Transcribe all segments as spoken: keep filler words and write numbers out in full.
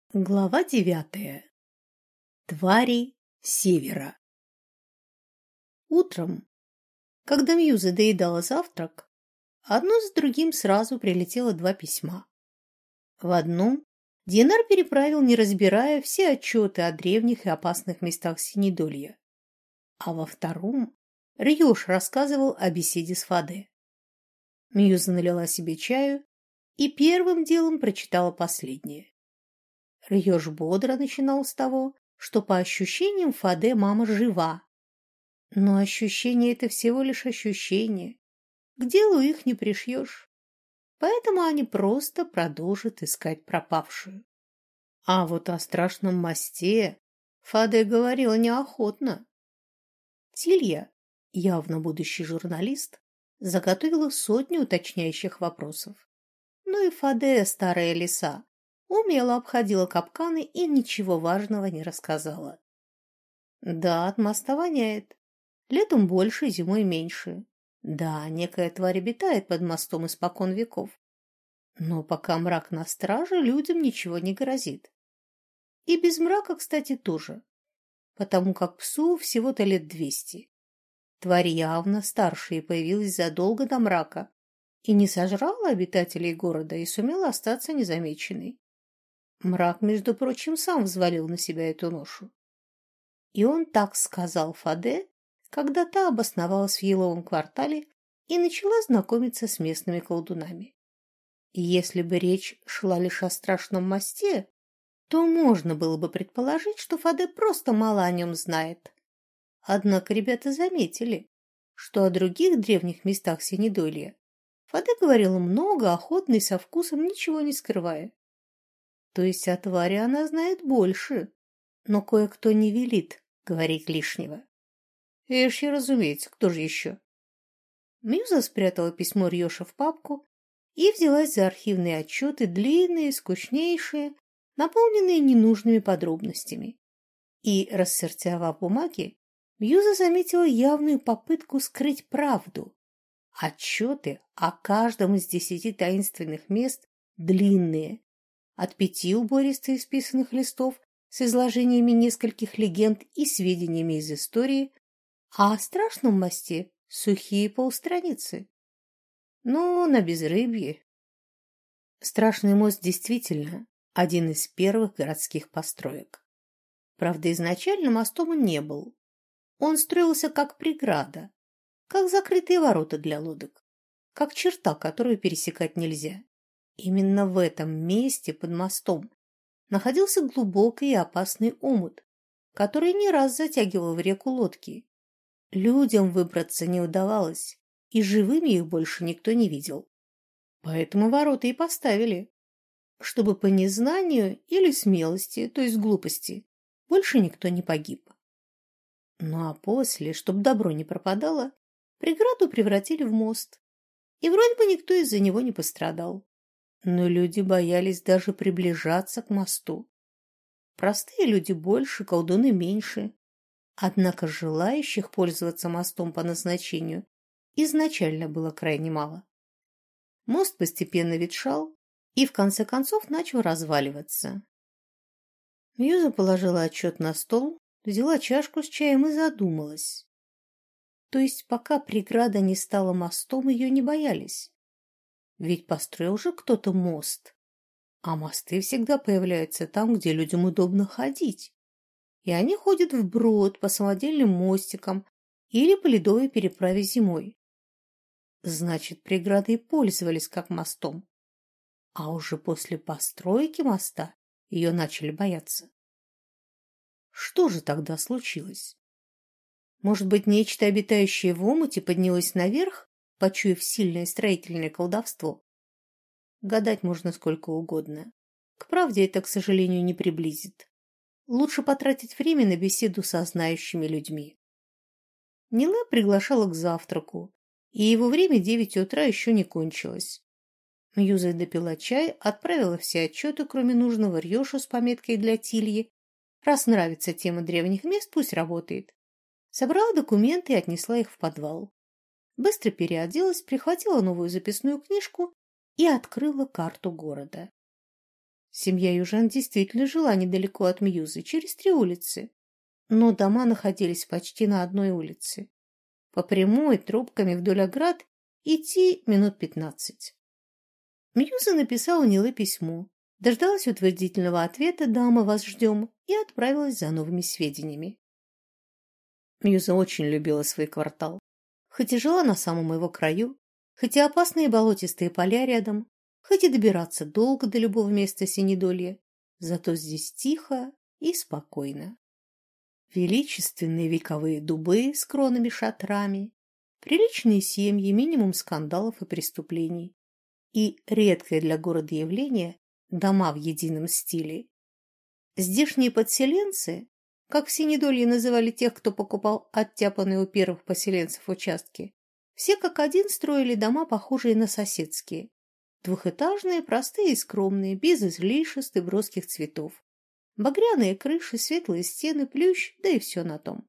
Глава девятая. Твари Севера. Утром, когда Мьюза доедала завтрак, одно за другим сразу прилетело два письма. В одном Динар переправил, не разбирая, все отчеты о древних и опасных местах Синедолья, а во втором Рьёш рассказывал о беседе с Фаде. Мьюза налила себе чаю и первым делом прочитала последнее. Рьёш бодро начинал с того, что по ощущениям Фаде мама жива. Но ощущение — это всего лишь ощущение. К делу их не пришьешь. Поэтому они просто продолжат искать пропавшую. А вот о страшном мосте Фаде говорила неохотно. Тилья, явно будущий журналист, заготовила сотню уточняющих вопросов. Ну и Фаде, старая лиса, умело обходила капканы и ничего важного не рассказала. Да, от моста воняет. Летом больше, зимой меньше. Да, некая тварь обитает под мостом испокон веков. Но пока мрак на страже, людям ничего не грозит. И без мрака, кстати, тоже. Потому как псу всего-то лет двести. Тварь явно старше и появилась задолго до мрака. И не сожрала обитателей города и сумела остаться незамеченной. Мрак, между прочим, сам взвалил на себя эту ношу. И он так сказал Фаде, когда та обосновалась в Еловом квартале и начала знакомиться с местными колдунами. И если бы речь шла лишь о страшном мосте, то можно было бы предположить, что Фаде просто мало о нем знает. Однако ребята заметили, что о других древних местах Синедолья Фаде говорила много, охотно и со вкусом, ничего не скрывая. То есть о твари она знает больше, но кое-кто не велит говорить лишнего. Эши, разумеется, кто же еще? Мьюза спрятала письмо Рьёша в папку и взялась за архивные отчеты, длинные, скучнейшие, наполненные ненужными подробностями. И, рассортировав бумаги, Мьюза заметила явную попытку скрыть правду. Отчеты о каждом из десяти таинственных мест длинные, от пяти убористо исписанных листов с изложениями нескольких легенд и сведениями из истории, а о страшном мосте сухие полстраницы. Ну, на безрыбье. Страшный мост действительно один из первых городских построек. Правда, изначально мостом он не был. Он строился как преграда, как закрытые ворота для лодок, как черта, которую пересекать нельзя. Именно в этом месте под мостом находился глубокий и опасный омут, который не раз затягивал в реку лодки. Людям выбраться не удавалось, и живыми их больше никто не видел. Поэтому ворота и поставили, чтобы по незнанию или смелости, то есть глупости, больше никто не погиб. Ну а после, чтобы добро не пропадало, преграду превратили в мост, и вроде бы никто из-за него не пострадал. Но люди боялись даже приближаться к мосту. Простые люди больше, колдуны меньше. Однако желающих пользоваться мостом по назначению изначально было крайне мало. Мост постепенно ветшал и в конце концов начал разваливаться. Мьюза положила отчет на стол, взяла чашку с чаем и задумалась. То есть пока преграда не стала мостом, ее не боялись. Ведь построил же кто-то мост, а мосты всегда появляются там, где людям удобно ходить. И они ходят вброд по самодельным мостикам или по ледовой переправе зимой. Значит, преградой пользовались как мостом. А уже после постройки моста ее начали бояться. Что же тогда случилось? Может быть, нечто, обитающее в омуте, поднялось наверх, почуяв сильное строительное колдовство? Гадать можно сколько угодно. К правде это, к сожалению, не приблизит. Лучше потратить время на беседу со знающими людьми. Нила приглашала к завтраку, и его время девять утра еще не кончилось. Мьюза допила чай, отправила все отчеты, кроме нужного, Рьёшу с пометкой для Тильи. Раз нравится тема древних мест, пусть работает. Собрала документы и отнесла их в подвал. Быстро переоделась, прихватила новую записную книжку и открыла карту города. Семья южан действительно жила недалеко от Мьюзы, через три улицы. Но дома находились почти на одной улице. По прямой, тропками вдоль оград идти минут пятнадцать. Мьюза написала Ниле письмо, дождалась утвердительного ответа «Да, мы вас ждем» и отправилась за новыми сведениями. Мьюза очень любила свой квартал. Хоть и жила на самом его краю, хоть и опасные болотистые поля рядом, хоть и добираться долго до любого места Синедолья, зато здесь тихо и спокойно. Величественные вековые дубы с кронами-шатрами, приличные семьи, минимум скандалов и преступлений и редкое для города явление – дома в едином стиле. Здешние подселенцы, как в Синедолье называли тех, кто покупал оттяпанные у первых поселенцев участки, все как один строили дома, похожие на соседские. Двухэтажные, простые и скромные, без излишеств и броских цветов. Багряные крыши, светлые стены, плющ, да и все на том.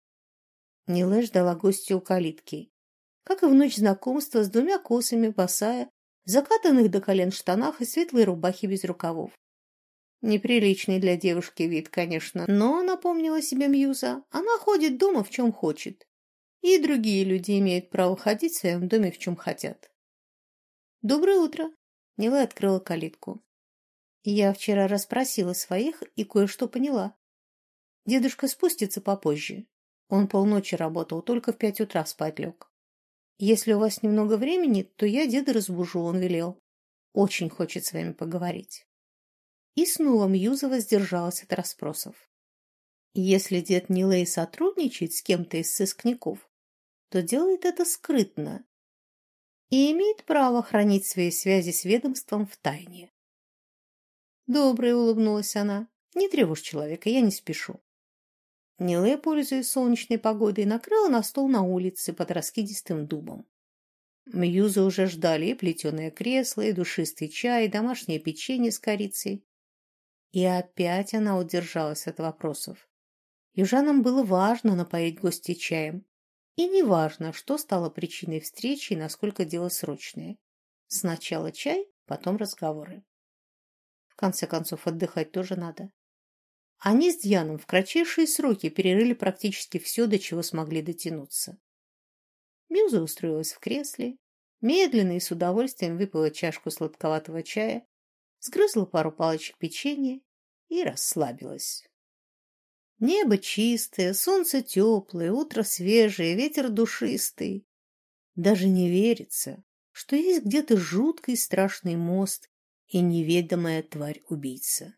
Ниле ждала гостя у калитки. Как и в ночь знакомства, с двумя косами, босая, в закатанных до колен штанах и светлой рубахе без рукавов. Неприличный для девушки вид, конечно, но, напомнила себе Мьюза, она ходит дома в чем хочет. И другие люди имеют право ходить в своем доме в чем хотят. «Доброе утро!» — Ниле открыла калитку. «Я вчера расспросила своих и кое-что поняла. Дедушка спустится попозже. Он полночи работал, только в пять утра спать лег. Если у вас немного времени, то я деда разбужу, он велел. Очень хочет с вами поговорить». И снова Мьюза воздержалась от расспросов. Если дед Ниле сотрудничает с кем-то из сыскников, то делает это скрытно и имеет право хранить свои связи с ведомством в тайне. «Добрая», — улыбнулась она, — «не тревожь человека, я не спешу». Ниле, пользуясь солнечной погодой, накрыла на стол на улице под раскидистым дубом. Мьюза уже ждали и плетеное кресло, и душистый чай, и домашнее печенье с корицей. И опять она удержалась от вопросов. Южанам было важно напоить гостей чаем. И не важно, что стало причиной встречи и насколько дело срочное. Сначала чай, потом разговоры. В конце концов, отдыхать тоже надо. Они с Дьяном в кратчайшие сроки перерыли практически все, до чего смогли дотянуться. Мьюза устроилась в кресле, медленно и с удовольствием выпила чашку сладковатого чая, сгрызла пару палочек печенья и расслабилась. Небо чистое, солнце теплое, утро свежее, ветер душистый. Даже не верится, что есть где-то жуткий страшный мост и неведомая тварь-убийца.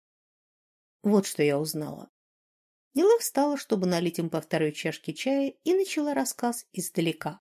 Вот что я узнала. Ниле встала, чтобы налить им по второй чашке чая, и начала рассказ издалека.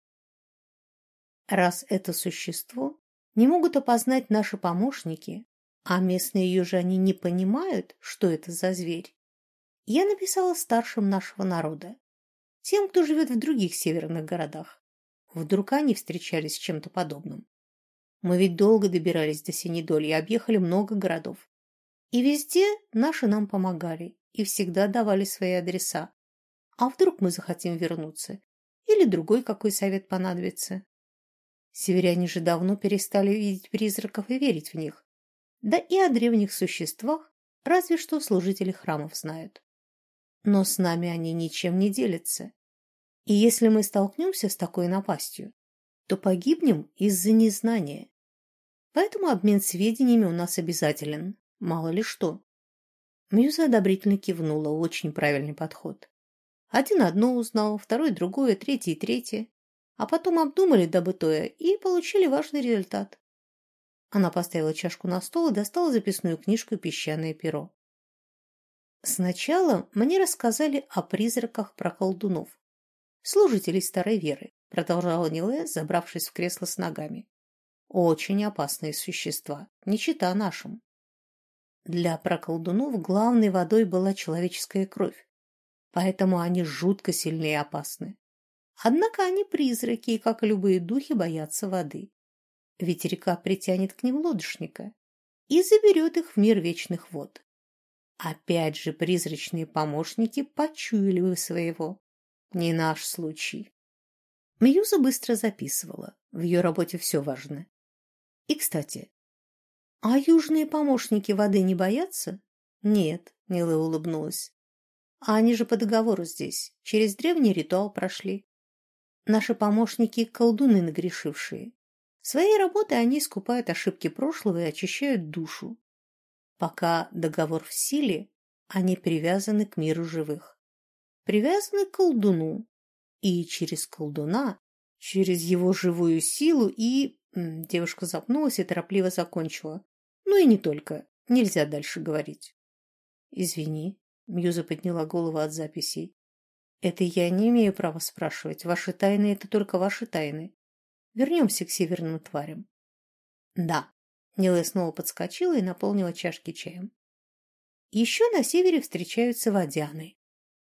Раз это существо не могут опознать наши помощники, а местные южане не понимают, что это за зверь, я написала старшим нашего народа, тем, кто живет в других северных городах. Вдруг они встречались с чем-то подобным. Мы ведь долго добирались до Синедолья, объехали много городов. И везде наши нам помогали и всегда давали свои адреса. А вдруг мы захотим вернуться? Или другой какой совет понадобится? Северяне же давно перестали видеть призраков и верить в них. Да и о древних существах разве что служители храмов знают. Но с нами они ничем не делятся. И если мы столкнемся с такой напастью, то погибнем из-за незнания. Поэтому обмен сведениями у нас обязателен, мало ли что. Мьюза одобрительно кивнула, очень правильный подход. Один одно узнал, второй другое, третий третье. А потом обдумали добытое и получили важный результат. Она поставила чашку на стол и достала записную книжку и песчаное перо. Сначала мне рассказали о призраках про колдунов, служителей старой веры, продолжала Ниле, забравшись в кресло с ногами. Очень опасные существа, не чита нашим. Для проколдунов главной водой была человеческая кровь, поэтому они жутко сильны и опасны. Однако они призраки и, как и любые духи, боятся воды. Ведь река притянет к ним лодочника и заберет их в мир вечных вод. Опять же, призрачные помощники почуяли вы своего. Не наш случай. Мьюза быстро записывала. В ее работе все важно. И, кстати, А южные помощники воды не боятся? Нет, Нила улыбнулась. А они же по договору здесь, через древний ритуал прошли. Наши помощники – колдуны нагрешившие. Своей работой они искупают ошибки прошлого и очищают душу. Пока договор в силе, они привязаны к миру живых. Привязаны к колдуну. И через колдуна, через его живую силу и... Девушка запнулась и торопливо закончила. Ну и не только. Нельзя дальше говорить. Извини. Мьюза подняла голову от записей. Это я не имею права спрашивать. Ваши тайны — это только ваши тайны. Вернемся к северным тварям. Да. Нила снова подскочила и наполнила чашки чаем. Еще на севере встречаются водяны.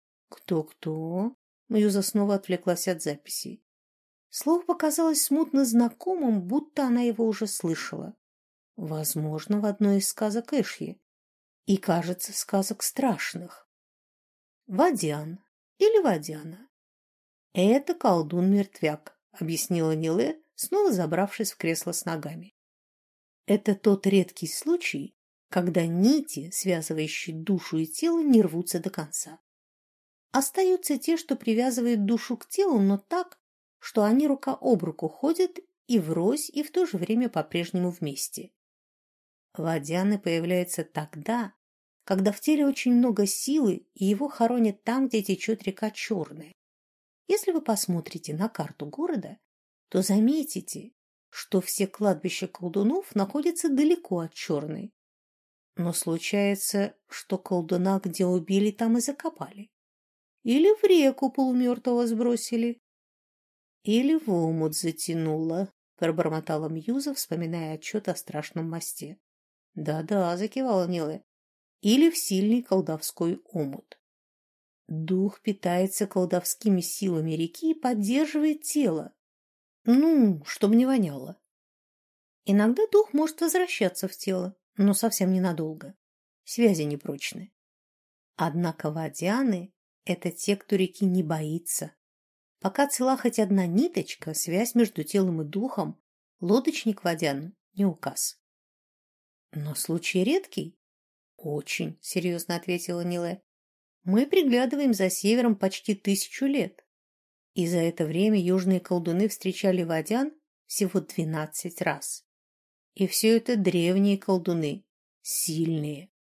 Кто-кто? Мьюза снова отвлеклась от записей. Слово показалось смутно знакомым, будто она его уже слышала. Возможно, в одной из сказок Эшьи. И, кажется, сказок страшных. Водян или водяна. Это колдун-мертвяк, объяснила Ниле, снова забравшись в кресло с ногами. Это тот редкий случай, когда нити, связывающие душу и тело, не рвутся до конца. Остаются те, что привязывают душу к телу, но так, что они рука об руку ходят и врозь, и в то же время по-прежнему вместе. Водяны появляются тогда, когда в теле очень много силы, и его хоронят там, где течет река Черная. Если вы посмотрите на карту города, то заметите, что все кладбища колдунов находятся далеко от Черной. Но случается, что колдуна где убили, там и закопали. Или в реку полумертвого сбросили. Или в омут затянуло, пробормотала Мьюза, вспоминая отчет о страшном мосте. Да-да, закивала Нила. Или в сильный колдовской омут. Дух питается колдовскими силами реки и поддерживает тело. Ну, чтобы не воняло. Иногда дух может возвращаться в тело, но совсем ненадолго. Связи непрочны. Однако водяны — это те, кто реки не боится. Пока цела хоть одна ниточка, связь между телом и духом, лодочник водян не указ. Но случай редкий. Очень, серьезно ответила Ниле. Мы приглядываем за севером почти тысячу лет. И за это время южные колдуны встречали водян всего двенадцать раз. И все это древние колдуны, сильные.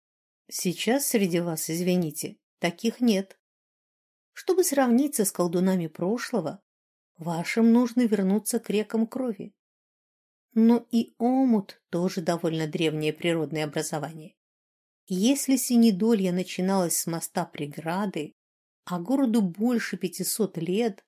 Сейчас среди вас, извините, таких нет. Чтобы сравниться с колдунами прошлого, вашим нужно вернуться к рекам крови. Но и омут тоже довольно древнее природное образование. Если Синедолье начиналось с моста преграды, а городу больше пятисот лет,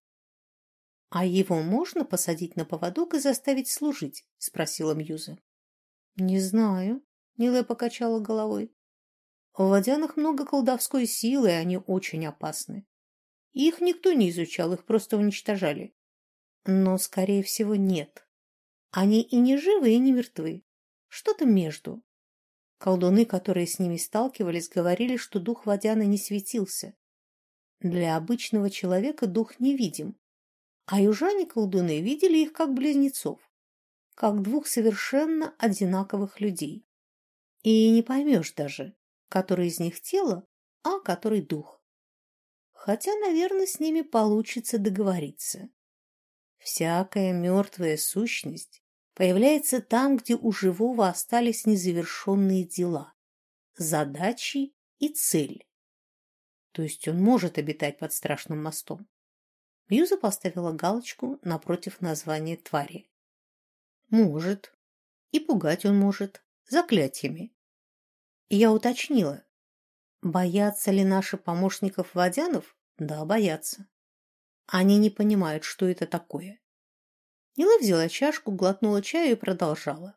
а его можно посадить на поводок и заставить служить? — спросила Мьюза. — Не знаю, — Ниле покачала головой. В водянах много колдовской силы, и они очень опасны. Их никто не изучал, их просто уничтожали. Но, скорее всего, нет. Они и не живы, и не мертвы. Что-то между. Колдуны, которые с ними сталкивались, говорили, что дух водяны не светился. Для обычного человека дух невидим, а южане-колдуны видели их как близнецов, как двух совершенно одинаковых людей. И не поймешь даже, который из них тело, а который дух. Хотя, наверное, с ними получится договориться. Всякая мертвая сущность появляется там, где у живого остались незавершенные дела, задачи и цель. То есть он может обитать под страшным мостом. Мьюза поставила галочку напротив названия твари. Может. И пугать он может. Заклятиями. И я уточнила. Боятся ли наши помощников водянов? Да, боятся. Они не понимают, что это такое. Нила взяла чашку, глотнула чаю и продолжала.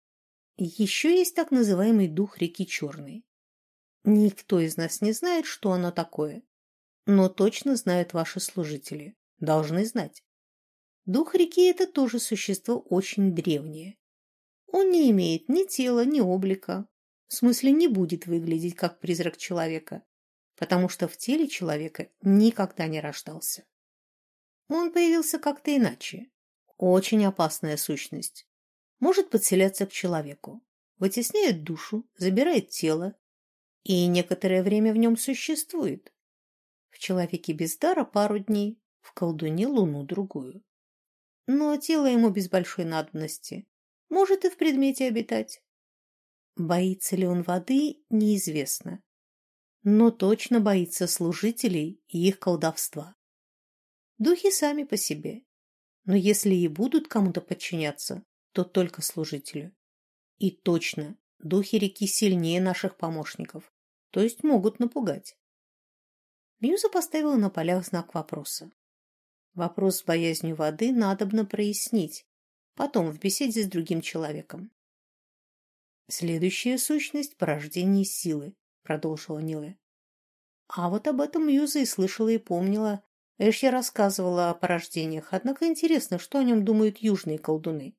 Еще есть так называемый дух реки Черной. Никто из нас не знает, что оно такое. Но точно знают ваши служители. Должны знать. Дух реки – это тоже существо очень древнее. Он не имеет ни тела, ни облика. В смысле, не будет выглядеть как призрак человека, потому что в теле человека никогда не рождался. Он появился как-то иначе. Очень опасная сущность. Может подселяться к человеку. вытесняет душу, забирает тело и некоторое время в нем существует. В человеке без дара пару дней, в колдуне луну-другую. Но тело ему без большой надобности. Может и в предмете обитать. Боится ли он воды, неизвестно. Но точно боится служителей и их колдовства. Духи сами по себе. Но если и будут кому-то подчиняться, то только служителю. И точно, духи реки сильнее наших помощников, то есть могут напугать. Мьюза поставила на полях знак вопроса. Вопрос с боязнью воды надобно прояснить, потом в беседе с другим человеком. Следующая сущность – порождение силы, продолжила Ниле. А вот об этом Мьюза и слышала, и помнила. Эшья рассказывала о порождениях, однако интересно, что о нем думают южные колдуны.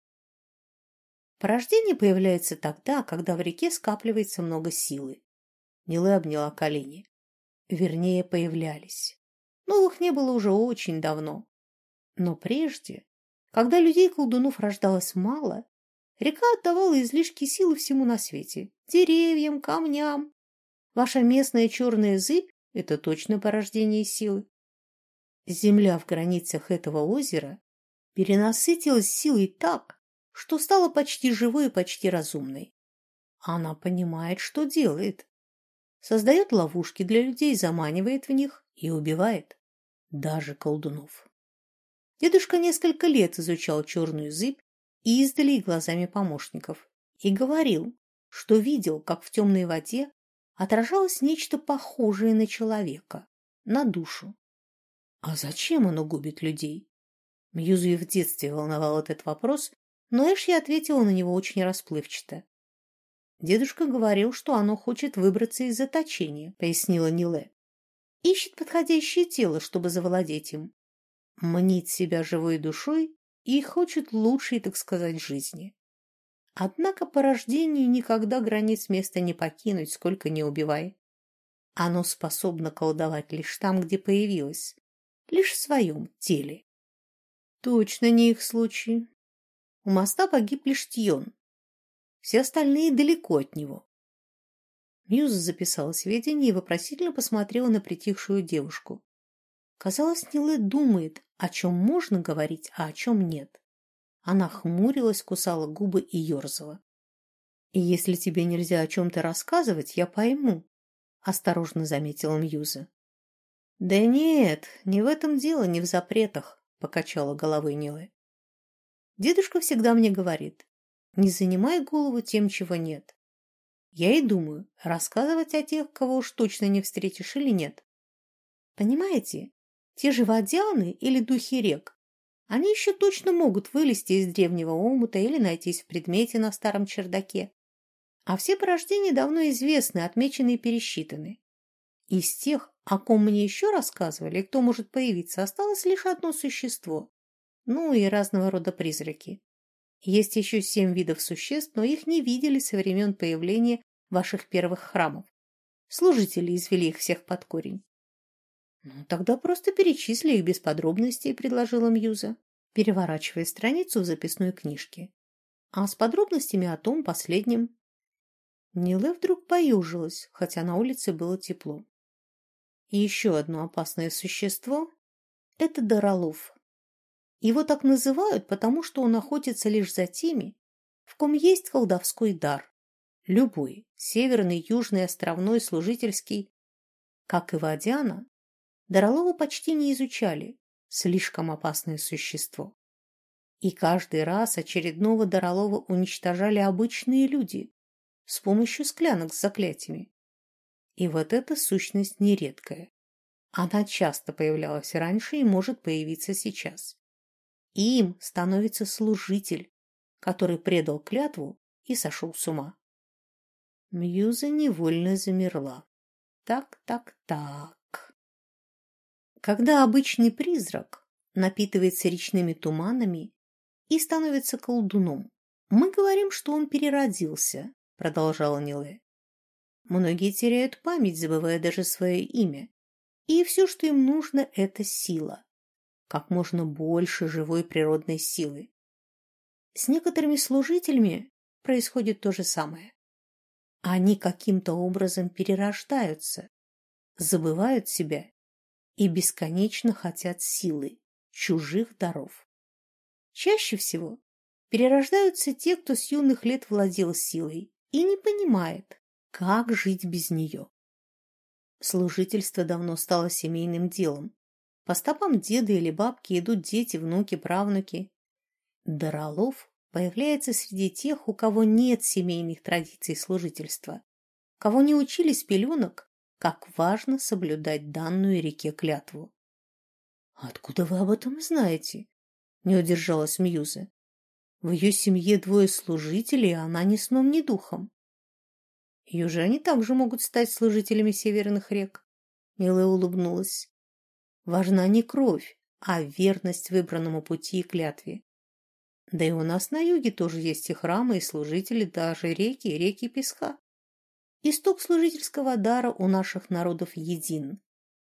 Порождение появляется тогда, когда в реке скапливается много силы. Ниле обняла колени. Вернее, появлялись. Новых не было уже очень давно. Но прежде, когда людей-колдунов рождалось мало, река отдавала излишки силы всему на свете. Деревьям, камням. Ваша местная черная зыбь – это точно порождение силы. Земля в границах этого озера перенасытилась силой так, что стала почти живой и почти разумной. Она понимает, что делает. Создает ловушки для людей, заманивает в них и убивает. Даже колдунов. Дедушка несколько лет изучал черную зыбь издали и глазами помощников и говорил, что видел, как в темной воде отражалось нечто похожее на человека, на душу. А зачем оно губит людей? Мьюзу и в детстве волновал этот вопрос, но Эшли ответила на него очень расплывчато. Дедушка говорил, что оно хочет выбраться из заточения, пояснила Ниле. Ищет подходящее тело, чтобы завладеть им. Мнит себя живой душой и хочет лучшей, так сказать, жизни. Однако по рождению никогда границ места не покинуть, сколько не убивай. Оно способно колдовать лишь там, где появилось, лишь в своем теле. Точно не их случай. У моста погиб лишь Тьон. Все остальные далеко от него. Мьюза записала сведения и вопросительно посмотрела на притихшую девушку. Казалось, Ниле думает, о чем можно говорить, а о чем нет. Она хмурилась, кусала губы и ерзала. «И если тебе нельзя о чем-то рассказывать, я пойму», — осторожно заметила Мьюза. «Да нет, не в этом дело, не в запретах», — покачала головой Ниле. «Дедушка всегда мне говорит, не занимай голову тем, чего нет. Я и думаю, рассказывать о тех, кого уж точно не встретишь или нет. Понимаете, те же водяны или духи рек, они еще точно могут вылезти из древнего омута или найтись в предмете на старом чердаке. А все порождения давно известны, отмечены и пересчитаны. Из тех, о ком мне еще рассказывали, кто может появиться, осталось лишь одно существо. Ну и разного рода призраки. Есть еще семь видов существ, но их не видели со времен появления ваших первых храмов. Служители извели их всех под корень. «Ну, тогда просто перечисли их без подробностей», — предложила Мьюза, переворачивая страницу в записной книжке. А с подробностями о том последнем. Ниле вдруг поюжилась, хотя на улице было тепло. И еще одно опасное существо — это Даралов. Его так называют, потому что он охотится лишь за теми, в ком есть колдовской дар. Любой, северный, южный, островной, служительский. Как и Водяна, Даралова почти не изучали, слишком опасное существо. И каждый раз очередного Даралова уничтожали обычные люди с помощью склянок с заклятиями. И вот эта сущность нередкая. Она часто появлялась раньше и может появиться сейчас. Им становится служитель, который предал клятву и сошел с ума. Мьюза невольно замерла. Так, так, так. Когда обычный призрак напитывается речными туманами и становится колдуном, мы говорим, что он переродился, продолжала Ниле. Многие теряют память, забывая даже свое имя. И все, что им нужно, это сила. Как можно больше живой природной силы. С некоторыми служителями происходит то же самое. Они каким-то образом перерождаются, забывают себя и бесконечно хотят силы, чужих даров. Чаще всего перерождаются те, кто с юных лет владел силой и не понимает, как жить без нее. Служительство давно стало семейным делом. По стопам деда или бабки идут дети, внуки, правнуки. Даролов появляется среди тех, у кого нет семейных традиций служительства, кого не учили с пеленок, как важно соблюдать данную реке клятву. «Откуда вы об этом знаете?» — не удержалась Мьюза. «В ее семье двое служителей, а она ни сном, ни духом». «Южане также могут стать служителями северных рек», — Милая улыбнулась. «Важна не кровь, а верность выбранному пути и клятве. Да и у нас на юге тоже есть и храмы, и служители, даже реки, и реки песка. Исток служительского дара у наших народов един».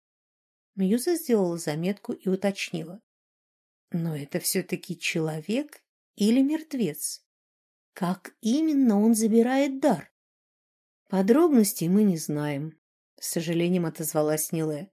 Мьюза сделала заметку и уточнила. «Но это все-таки человек или мертвец? Как именно он забирает дар?» «Подробностей мы не знаем», — с сожалением отозвалась Ниле.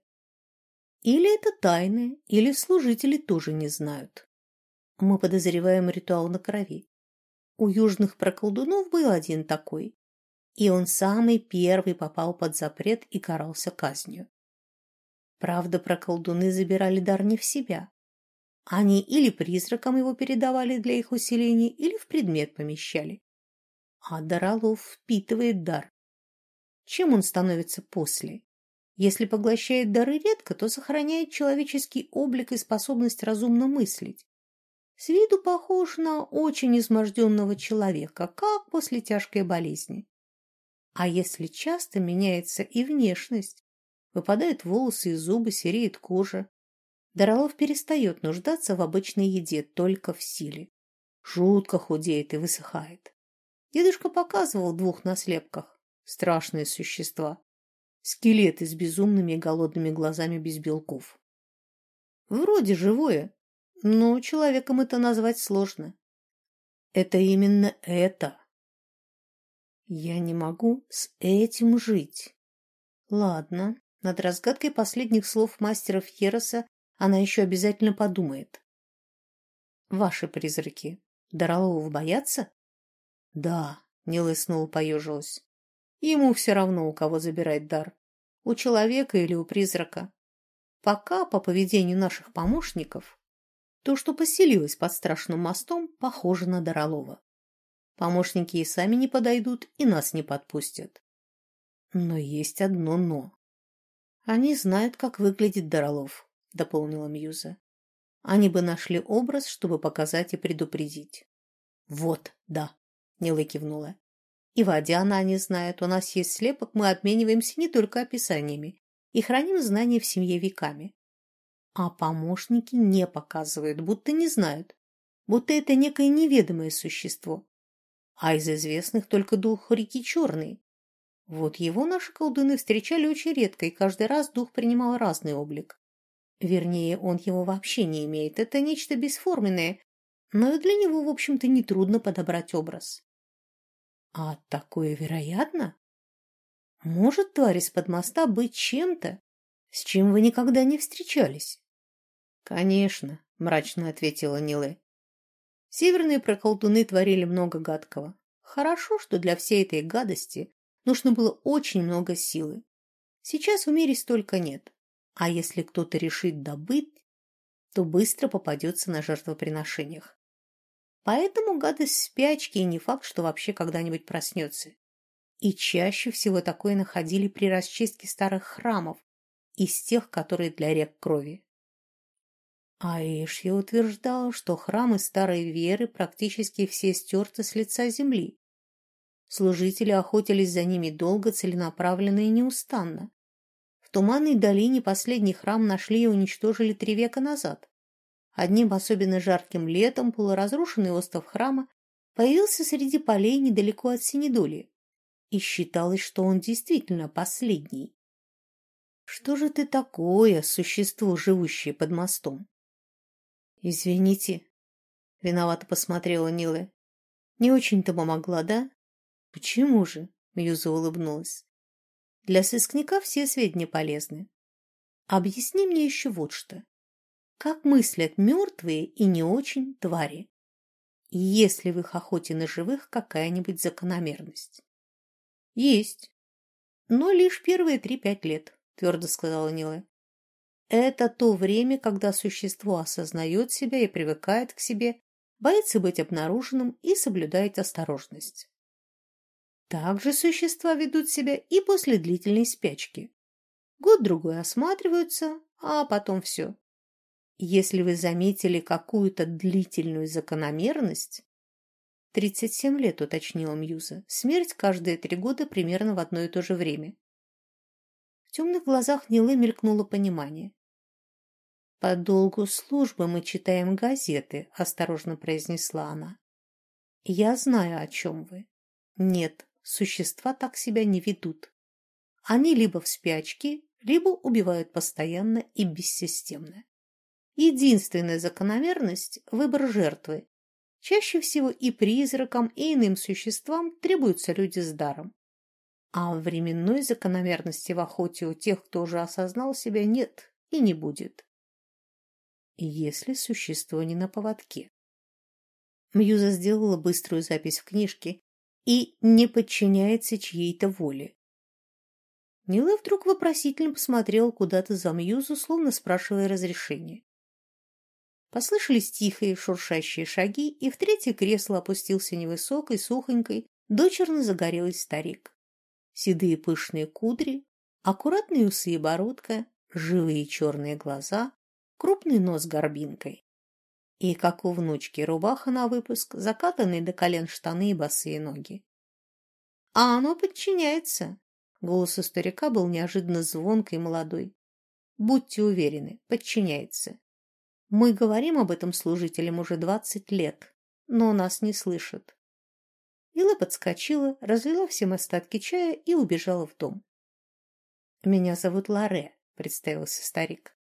«Или это тайны, или служители тоже не знают. Мы подозреваем ритуал на крови. У южных проколдунов был один такой, и он самый первый попал под запрет и карался казнью. Правда, проколдуны забирали дар не в себя. Они или призракам его передавали для их усиления, или в предмет помещали. А даролов впитывает дар. Чем он становится после? Если поглощает дары редко, то сохраняет человеческий облик и способность разумно мыслить. С виду похож на очень изможденного человека, как после тяжкой болезни. А если часто меняется и внешность, выпадают волосы и зубы, сереет кожа, даролов перестает нуждаться в обычной еде, только в силе. Жутко худеет и высыхает. Дедушка показывал двух на слепках. Страшные существа. Скелеты с безумными и голодными глазами без белков. Вроде живое, но человеком это назвать сложно. Это именно это. Я не могу с этим жить. Ладно, над разгадкой последних слов мастера Фьероса она еще обязательно подумает. Ваши призраки дароловов боятся? Да, Нилэ снова поежилась. Ему все равно, у кого забирать дар. У человека или у призрака. Пока, по поведению наших помощников, то, что поселилось под страшным мостом, похоже на даролова. Помощники и сами не подойдут, и нас не подпустят. Но есть одно «но». Они знают, как выглядит даролов, дополнила Мьюза. Они бы нашли образ, чтобы показать и предупредить. Вот, да, Нилэ кивнула. И Водяна они знают. У нас есть слепок, мы обмениваемся не только описаниями и храним знания в семье веками. А помощники не показывают, будто не знают, будто это некое неведомое существо. А из известных только дух реки Черный. Вот его наши колдуны встречали очень редко, и каждый раз дух принимал разный облик. Вернее, он его вообще не имеет. Это нечто бесформенное, но и для него, в общем-то, нетрудно подобрать образ. А такое вероятно? Может тварь из-под моста быть чем-то, с чем вы никогда не встречались? Конечно, мрачно ответила Нилэ. Северные проколдуны творили много гадкого. Хорошо, что для всей этой гадости нужно было очень много силы. Сейчас в мире столько нет. А если кто-то решит добыть, то быстро попадется на жертвоприношениях. Поэтому гадость в спячке и не факт, что вообще когда-нибудь проснется. И чаще всего такое находили при расчистке старых храмов, из тех, которые для рек крови. А Эшья утверждала, что храмы старой веры практически все стерты с лица земли. Служители охотились за ними долго, целенаправленно и неустанно. В Туманной долине последний храм нашли и уничтожили три века назад. Одним особенно жарким летом полуразрушенный остов храма появился среди полей недалеко от Синедоли, и считалось, что он действительно последний. Что же ты такое, существо, живущее под мостом? Извините, виновато посмотрела Нилэ. Не очень-то помогла, да? Почему же? Мьюза улыбнулась. Для сыскника все сведения полезны. Объясни мне еще вот что. Как мыслят мертвые и не очень твари? И есть ли в их охоте на живых какая-нибудь закономерность? Есть. Но лишь первые три-пять лет, твердо сказала Нила. Это то время, когда существо осознает себя и привыкает к себе, боится быть обнаруженным и соблюдает осторожность. Также существа ведут себя и после длительной спячки. Год-другой осматриваются, а потом все. Если вы заметили какую-то длительную закономерность... Тридцать семь лет, уточнила Мьюза. Смерть каждые три года примерно в одно и то же время. В темных глазах Нилы мелькнуло понимание. «По долгу службы мы читаем газеты», – осторожно произнесла она. «Я знаю, о чем вы. Нет, существа так себя не ведут. Они либо в спячке, либо убивают постоянно и бессистемно. Единственная закономерность – выбор жертвы. Чаще всего и призракам, и иным существам требуются люди с даром. А временной закономерности в охоте у тех, кто уже осознал себя, нет и не будет. Если существо не на поводке. Мьюза сделала быструю запись в книжке и не подчиняется чьей-то воле. Нила вдруг вопросительно посмотрел куда-то за Мьюзу, словно спрашивая разрешения. Послышались тихие шуршащие шаги, и в третье кресло опустился невысокий, сухонький, дочерно загорелый старик. Седые пышные кудри, аккуратные усы и бородка, живые черные глаза, крупный нос горбинкой. И, как у внучки, рубаха на выпуск, закатанные до колен штаны и босые ноги. «А оно подчиняется!» Голос у старика был неожиданно звонкий и молодой. «Будьте уверены, подчиняется. Мы говорим об этом служителям уже двадцать лет, но нас не слышат». Ила подскочила, разлила всем остатки чая и убежала в дом. «Меня зовут Ларе», — представился старик.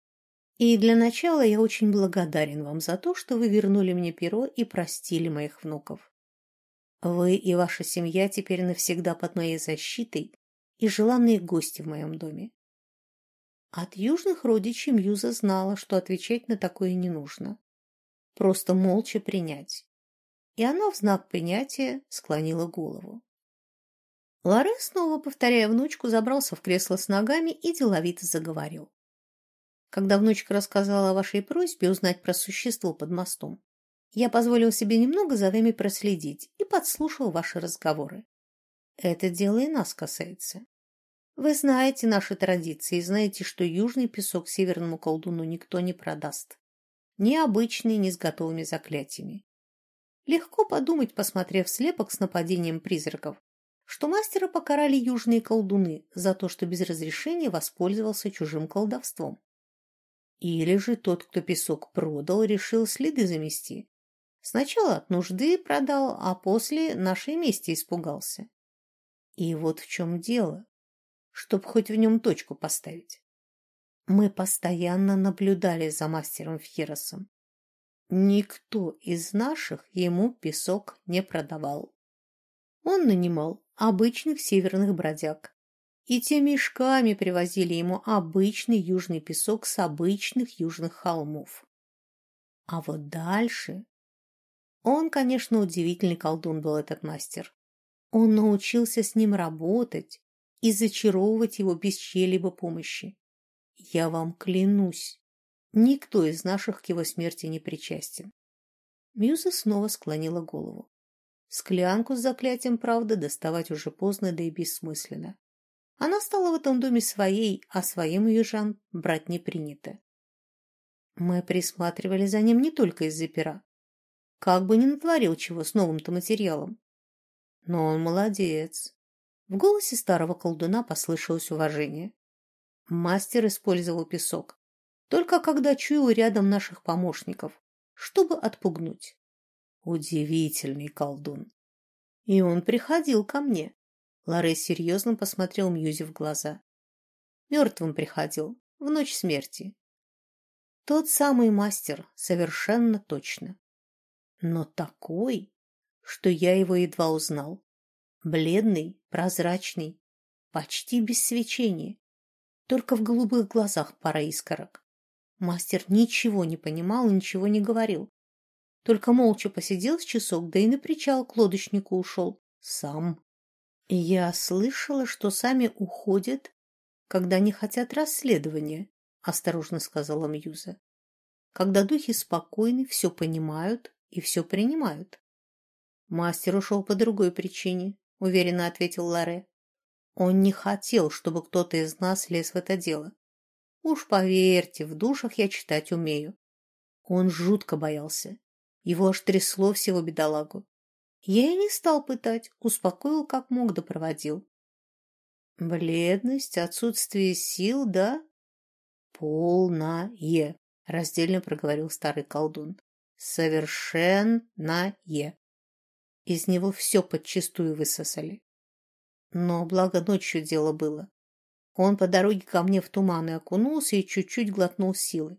«И для начала я очень благодарен вам за то, что вы вернули мне перо и простили моих внуков. Вы и ваша семья теперь навсегда под моей защитой и желанные гости в моем доме». От южных родичей Мьюза знала, что отвечать на такое не нужно. Просто молча принять. И она в знак принятия склонила голову. Ларе, снова повторяя внучку, забрался в кресло с ногами и деловито заговорил. Когда внучка рассказала о вашей просьбе узнать про существо под мостом, я позволил себе немного за вами проследить и подслушал ваши разговоры. Это дело и нас касается. Вы знаете наши традиции и знаете, что южный песок северному колдуну никто не продаст. Ни обычный, ни с готовыми заклятиями. Легко подумать, посмотрев слепок с нападением призраков, что мастера покарали южные колдуны за то, что без разрешения воспользовался чужим колдовством. Или же тот, кто песок продал, решил следы замести. Сначала от нужды продал, а после нашей мести испугался. И вот в чем дело, чтоб хоть в нем точку поставить. Мы постоянно наблюдали за мастером Фьеросом. Никто из наших ему песок не продавал. Он нанимал обычных северных бродяг, и те мешками привозили ему обычный южный песок с обычных южных холмов. А вот дальше... Он, конечно, удивительный колдун был этот мастер. Он научился с ним работать и зачаровывать его без чьей-либо помощи. Я вам клянусь, никто из наших к его смерти не причастен. Мьюза снова склонила голову. Склянку с заклятием, правда, доставать уже поздно, да и бессмысленно. Она стала в этом доме своей, а своим южан брать не принято. Мы присматривали за ним не только из-за пера. Как бы ни натворил чего с новым-то материалом. Но он молодец. В голосе старого колдуна послышалось уважение. Мастер использовал песок, только когда чуял рядом наших помощников, чтобы отпугнуть. Удивительный колдун. И он приходил ко мне. Ларе серьезно посмотрел Мьюзе в глаза. Мертвым приходил, в ночь смерти. Тот самый мастер, совершенно точно. Но такой, что я его едва узнал. Бледный, прозрачный, почти без свечения. Только в голубых глазах пара искорок. Мастер ничего не понимал и ничего не говорил. Только молча посидел с часок, да и на причал к лодочнику ушел. Сам. И я слышала, что сами уходят, когда не хотят расследования, осторожно сказала Мьюза. Когда духи спокойны, все понимают и все принимают. Мастер ушел по другой причине, уверенно ответил Ларе. Он не хотел, чтобы кто-то из нас лез в это дело. Уж поверьте, в душах я читать умею. Он жутко боялся. Его аж трясло всего бедолагу. Я и не стал пытать, успокоил как мог да проводил. Бледность, отсутствие сил, да? Полное, раздельно проговорил старый колдун. Совершенное. Из него все подчистую высосали. Но благо ночью дело было. Он по дороге ко мне в туман и окунулся и чуть-чуть глотнул силы.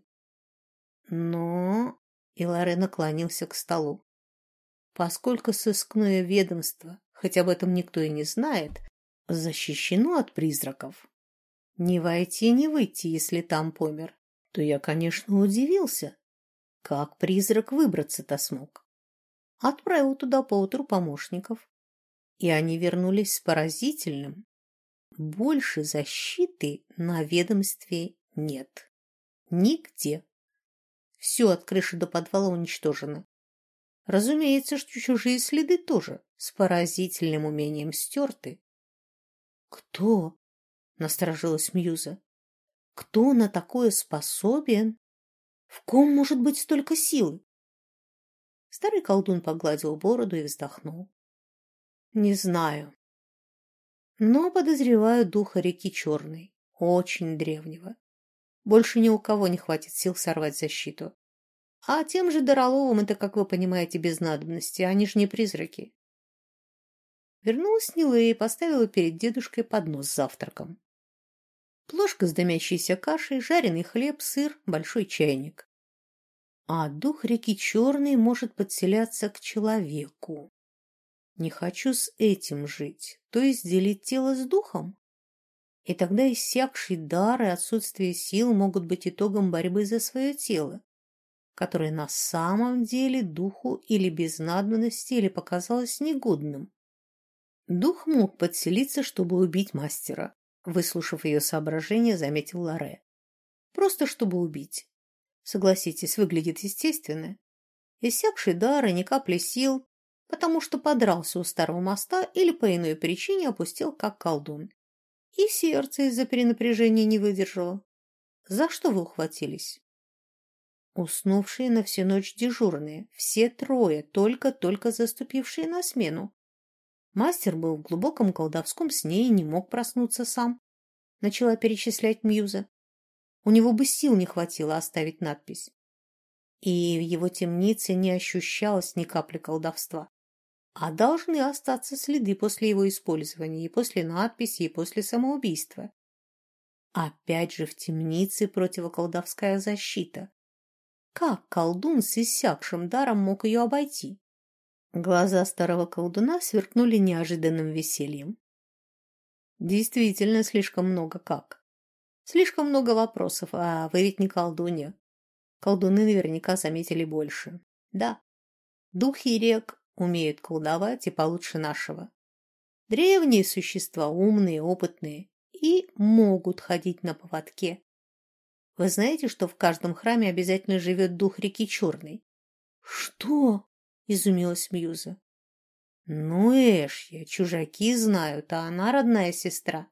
Но... И Ларе наклонился к столу. Поскольку сыскное ведомство, хоть об этом никто и не знает, защищено от призраков, не войти, не выйти, если там помер, то я, конечно, удивился, как призрак выбраться-то смог. Отправил туда поутру помощников, и они вернулись с поразительным. Больше защиты на ведомстве нет. Нигде. Все от крыши до подвала уничтожено. Разумеется, что чужие следы тоже с поразительным умением стерты. Кто? Насторожилась Мьюза. Кто на такое способен? В ком может быть столько силы? Старый колдун погладил бороду и вздохнул. Не знаю. Но подозреваю духа реки Черной, очень древнего. Больше ни у кого не хватит сил сорвать защиту. А тем же Дароловым это, как вы понимаете, без надобности, они же не призраки. Вернулась Нилэ и поставила перед дедушкой поднос с завтраком. Плошка с дымящейся кашей, жареный хлеб, сыр, большой чайник. А дух реки Черной может подселяться к человеку. Не хочу с этим жить, то есть делить тело с духом. И тогда иссякший дар и отсутствие сил могут быть итогом борьбы за свое тело, которое на самом деле духу или без надобности, или показалось негодным. Дух мог подселиться, чтобы убить мастера, выслушав ее соображения, заметил Ларе. Просто чтобы убить. Согласитесь, выглядит естественно. Иссякший дар и ни капли сил, потому что подрался у старого моста или по иной причине опустил, как колдун. И сердце из-за перенапряжения не выдержало. За что вы ухватились? Уснувшие на всю ночь дежурные, все трое, только-только заступившие на смену. Мастер был в глубоком колдовском сне и не мог проснуться сам, начала перечислять Мьюза. У него бы сил не хватило оставить надпись. И в его темнице не ощущалось ни капли колдовства. А должны остаться следы после его использования, и после надписи, и после самоубийства. Опять же в темнице противоколдовская защита. Как колдун с иссякшим даром мог ее обойти? Глаза старого колдуна сверкнули неожиданным весельем. Действительно, слишком много как. Слишком много вопросов, а вы ведь не колдунья. Колдуны наверняка заметили больше. Да, духи рек умеют колдовать и получше нашего. Древние существа, умные, опытные, и могут ходить на поводке. Вы знаете, что в каждом храме обязательно живет дух реки Черной? Что? Изумилась Мьюза. Ну, Эшья, чужаки знают, а она родная сестра.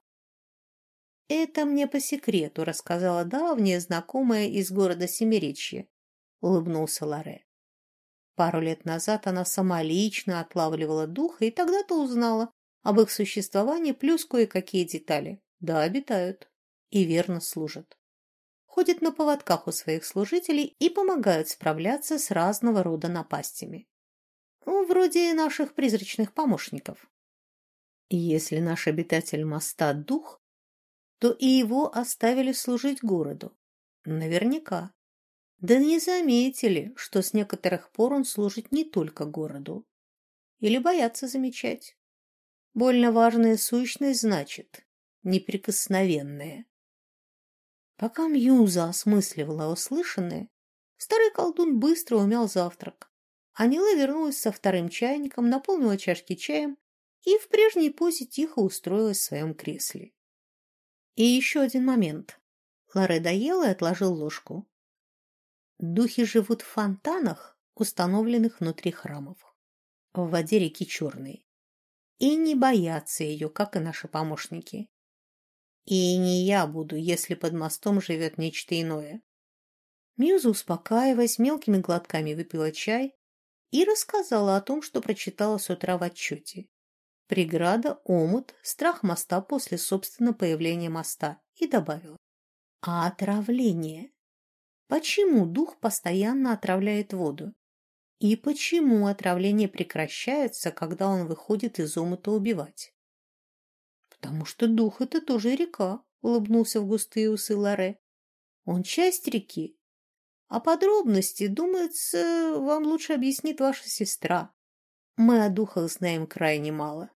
Это мне по секрету рассказала давняя знакомая из города Семиречье, улыбнулся Ларе. Пару лет назад она самолично отлавливала духа и тогда-то узнала об их существовании плюс кое-какие детали. Да, обитают. И верно служат. Ходят на поводках у своих служителей и помогают справляться с разного рода напастями. Ну, вроде наших призрачных помощников. И если наш обитатель моста дух, то и его оставили служить городу. Наверняка. Да не заметили, что с некоторых пор он служит не только городу. или боятся замечать. Больно важная сущность, значит, неприкосновенная. Пока Мьюза осмысливала услышанное, старый колдун быстро умял завтрак. Анила вернулась со вторым чайником, наполнила чашки чаем и в прежней позе тихо устроилась в своем кресле. И еще один момент. Лоре доела и отложил ложку. Духи живут в фонтанах, установленных внутри храмов, в воде реки Черной, и не боятся ее, как и наши помощники. И не я буду, если под мостом живет нечто иное. Мьюза, успокаиваясь, мелкими глотками выпила чай и рассказала о том, что прочитала с утра в отчете. Преграда, омут, страх моста после собственного появления моста. И добавила. А отравление? Почему дух постоянно отравляет воду? И почему отравление прекращается, когда он выходит из омута убивать? Потому что дух — это тоже река, улыбнулся в густые усы Лоре. Он часть реки. А подробности, думается, вам лучше объяснит ваша сестра. Мы о духах знаем крайне мало.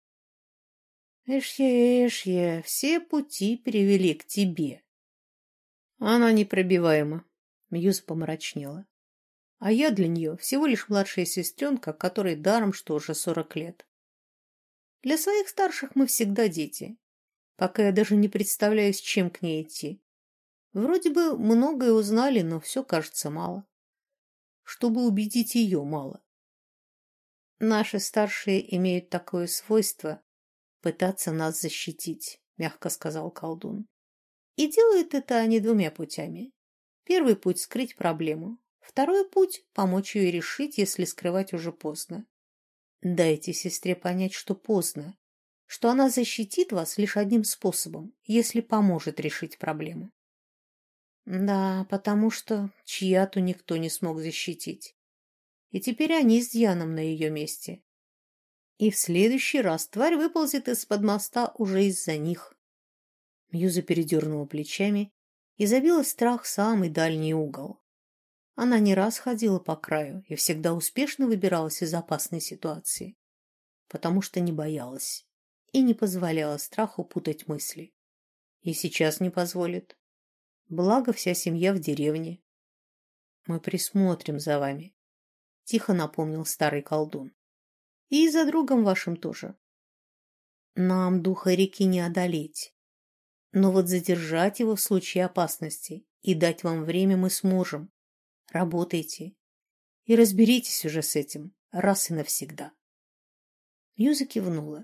Эшье, Эшье, все пути привели к тебе. Она непробиваема. Мьюз помрачнела. А я для нее всего лишь младшая сестренка, которой даром, что уже сорок лет. Для своих старших мы всегда дети, пока я даже не представляю, с чем к ней идти. Вроде бы многое узнали, но все кажется мало. Чтобы убедить ее, мало. Наши старшие имеют такое свойство пытаться нас защитить, мягко сказал колдун. И делают это они двумя путями. Первый путь — скрыть проблему. Второй путь — помочь ее решить, если скрывать уже поздно. Дайте сестре понять, что поздно, что она защитит вас лишь одним способом, если поможет решить проблему. Да, потому что чья-то никто не смог защитить. И теперь они с Дьяном на ее месте. И в следующий раз тварь выползет из-под моста уже из-за них. Мьюза передернула плечами и забила страх в самый дальний угол. Она не раз ходила по краю и всегда успешно выбиралась из опасной ситуации, потому что не боялась и не позволяла страху путать мысли. И сейчас не позволит. Благо, вся семья в деревне. Мы присмотрим за вами, — тихо напомнил старый колдун. И за другом вашим тоже. Нам духа реки не одолеть. Но вот задержать его в случае опасности и дать вам время мы сможем. Работайте и разберитесь уже с этим раз и навсегда. Мьюза кивнула.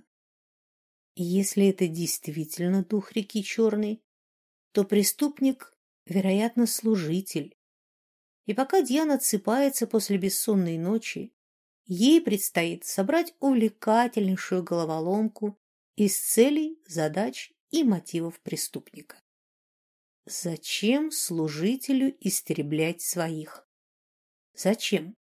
Если это действительно дух реки Черной, то преступник, вероятно, служитель. И пока Дьян отсыпается после бессонной ночи, ей предстоит собрать увлекательнейшую головоломку из целей, задач и мотивов преступника. Зачем служителю истреблять своих? Зачем?